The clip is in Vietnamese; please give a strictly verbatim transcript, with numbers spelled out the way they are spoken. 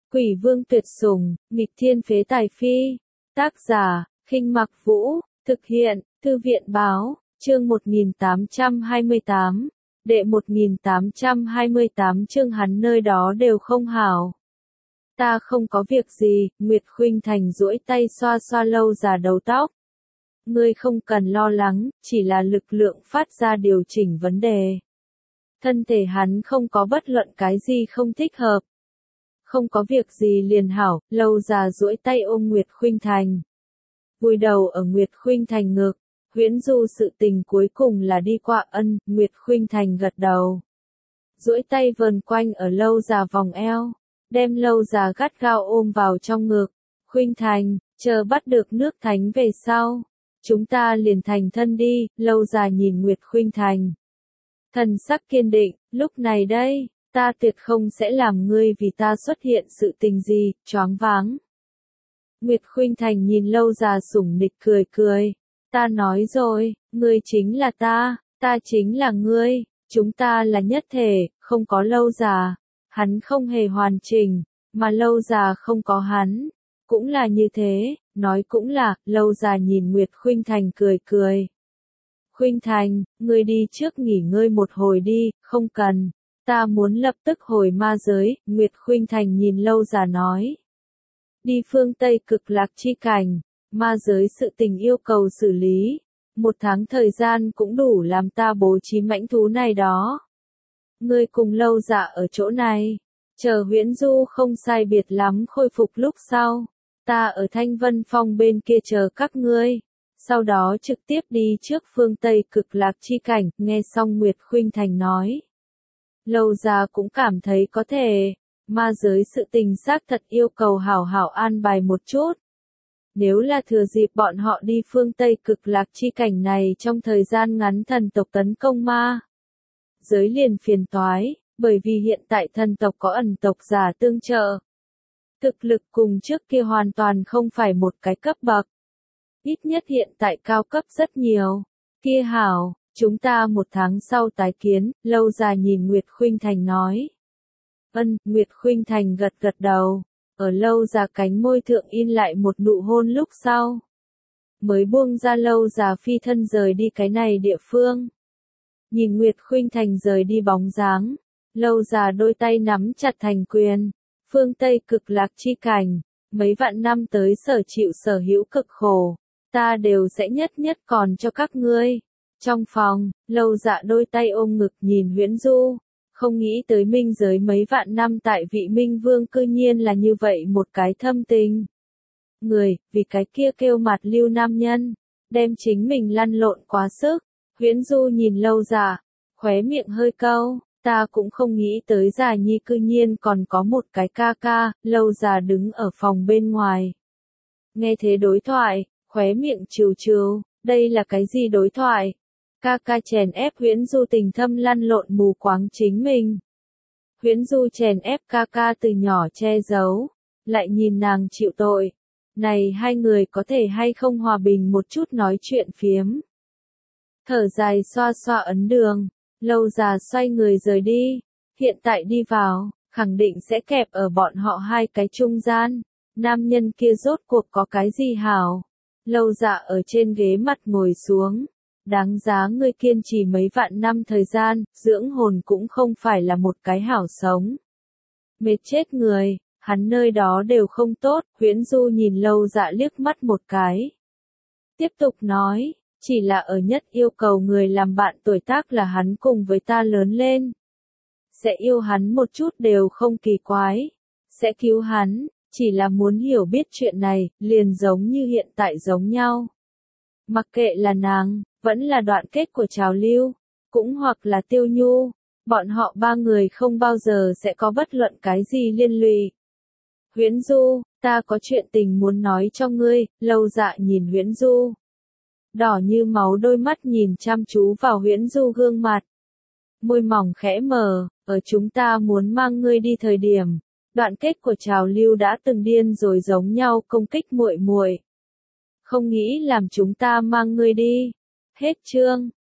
Quỷ vương tuyệt sủng, nghịch thiên phế tài phi. Tác giả, Khinh Mặc Vũ, thực hiện, Thư viện báo, chương một nghìn tám trăm hai mươi tám, đệ một nghìn tám trăm hai mươi tám chương hắn nơi đó đều không hảo. Ta không có việc gì, Nguyệt Khuynh Thành duỗi tay xoa xoa Lâu Già đầu tóc. Ngươi không cần lo lắng, chỉ là lực lượng phát ra điều chỉnh vấn đề. Thân thể hắn không có bất luận cái gì không thích hợp. Không có việc gì liền hảo, Lâu Già duỗi tay ôm Nguyệt Khuynh Thành. Vùi đầu ở Nguyệt Khuynh Thành ngực, huyễn du sự tình cuối cùng là đi qua ân, Nguyệt Khuynh Thành gật đầu. Duỗi tay vờn quanh ở Lâu Già vòng eo, đem Lâu Già gắt gao ôm vào trong ngực. Khuynh Thành, chờ bắt được nước thánh về sau, chúng ta liền thành thân đi, Lâu Già nhìn Nguyệt Khuynh Thành. Thần sắc kiên định, lúc này đây, ta tuyệt không sẽ làm ngươi vì ta xuất hiện sự tình gì, choáng váng. Nguyệt Khuynh Thành nhìn Lâu Già sủng nịch cười cười. Ta nói rồi, ngươi chính là ta, ta chính là ngươi, chúng ta là nhất thể, không có Lâu Già. Hắn không hề hoàn chỉnh, mà Lâu Già không có hắn. Cũng là như thế, nói cũng là, Lâu Già nhìn Nguyệt Khuynh Thành cười cười. Khuynh Thành, ngươi đi trước nghỉ ngơi một hồi đi, không cần. Ta muốn lập tức hồi ma giới, Nguyệt Khuynh Thành nhìn Lâu Già nói. Đi phương Tây Cực Lạc chi cảnh, ma giới sự tình yêu cầu xử lý. Một tháng thời gian cũng đủ làm ta bố trí mãnh thú này đó. Ngươi cùng Lâu Già ở chỗ này, chờ huyễn du không sai biệt lắm khôi phục lúc sau. Ta ở Thanh Vân Phong bên kia chờ các ngươi. Sau đó trực tiếp đi trước phương Tây Cực Lạc chi cảnh, nghe xong Nguyệt Khuynh Thành nói. Lâu Già cũng cảm thấy có thể, ma giới sự tình xác thật yêu cầu hảo hảo an bài một chút. Nếu là thừa dịp bọn họ đi phương Tây Cực Lạc chi cảnh này trong thời gian ngắn thần tộc tấn công ma giới liền phiền toái, bởi vì hiện tại thần tộc có ẩn tộc giả tương trợ. Thực lực cùng trước kia hoàn toàn không phải một cái cấp bậc. Ít nhất hiện tại cao cấp rất nhiều. Kia hảo, chúng ta một tháng sau tái kiến, Lâu Già nhìn Nguyệt Khuynh Thành nói. Ân, Nguyệt Khuynh Thành gật gật đầu, ở Lâu Già cánh môi thượng in lại một nụ hôn lúc sau. Mới buông ra Lâu Già phi thân rời đi cái này địa phương. Nhìn Nguyệt Khuynh Thành rời đi bóng dáng, Lâu Già đôi tay nắm chặt thành quyền. Phương Tây Cực Lạc chi cảnh, mấy vạn năm tới sở chịu sở hữu cực khổ, ta đều sẽ nhất nhất còn cho các ngươi. Trong phòng, Lâu Dạ đôi tay ôm ngực nhìn huyễn du, không nghĩ tới minh giới mấy vạn năm tại vị minh vương cư nhiên là như vậy một cái thâm tình. Người, vì cái kia kêu mặt lưu nam nhân, đem chính mình lăn lộn quá sức, huyễn du nhìn Lâu Dạ, khóe miệng hơi cau. Ta cũng không nghĩ tới Già Nhi cư nhiên còn có một cái ca ca, Lâu Già đứng ở phòng bên ngoài. Nghe thế đối thoại, khóe miệng trừ trừ, đây là cái gì đối thoại? Ca ca chèn ép huyễn du tình thâm lăn lộn mù quáng chính mình. Huyễn du chèn ép ca ca từ nhỏ che giấu, lại nhìn nàng chịu tội. Này hai người có thể hay không hòa bình một chút nói chuyện phiếm. Thở dài xoa xoa ấn đường. Lâu Già xoay người rời đi, hiện tại đi vào, khẳng định sẽ kẹp ở bọn họ hai cái trung gian, nam nhân kia rốt cuộc có cái gì hảo. Lâu Già ở trên ghế mặt ngồi xuống, đáng giá ngươi kiên trì mấy vạn năm thời gian, dưỡng hồn cũng không phải là một cái hảo sống. Mệt chết người, hắn nơi đó đều không tốt, huyễn du nhìn Lâu Già liếc mắt một cái. Tiếp tục nói. Chỉ là ở nhất yêu cầu người làm bạn tuổi tác là hắn cùng với ta lớn lên. Sẽ yêu hắn một chút đều không kỳ quái. Sẽ cứu hắn, chỉ là muốn hiểu biết chuyện này, liền giống như hiện tại giống nhau. Mặc kệ là nàng, vẫn là đoạn kết của Trào Lưu, cũng hoặc là Tiêu Nhu, bọn họ ba người không bao giờ sẽ có bất luận cái gì liên lụy. Huyễn Du, ta có chuyện tình muốn nói cho ngươi, Lâu Dạ nhìn Huyễn Du. Đỏ như máu đôi mắt nhìn chăm chú vào huyễn du gương mặt. Môi mỏng khẽ mở, ở chúng ta muốn mang ngươi đi thời điểm, đoạn kết của Trào Lưu đã từng điên rồi giống nhau công kích muội muội. Không nghĩ làm chúng ta mang ngươi đi. Hết chương.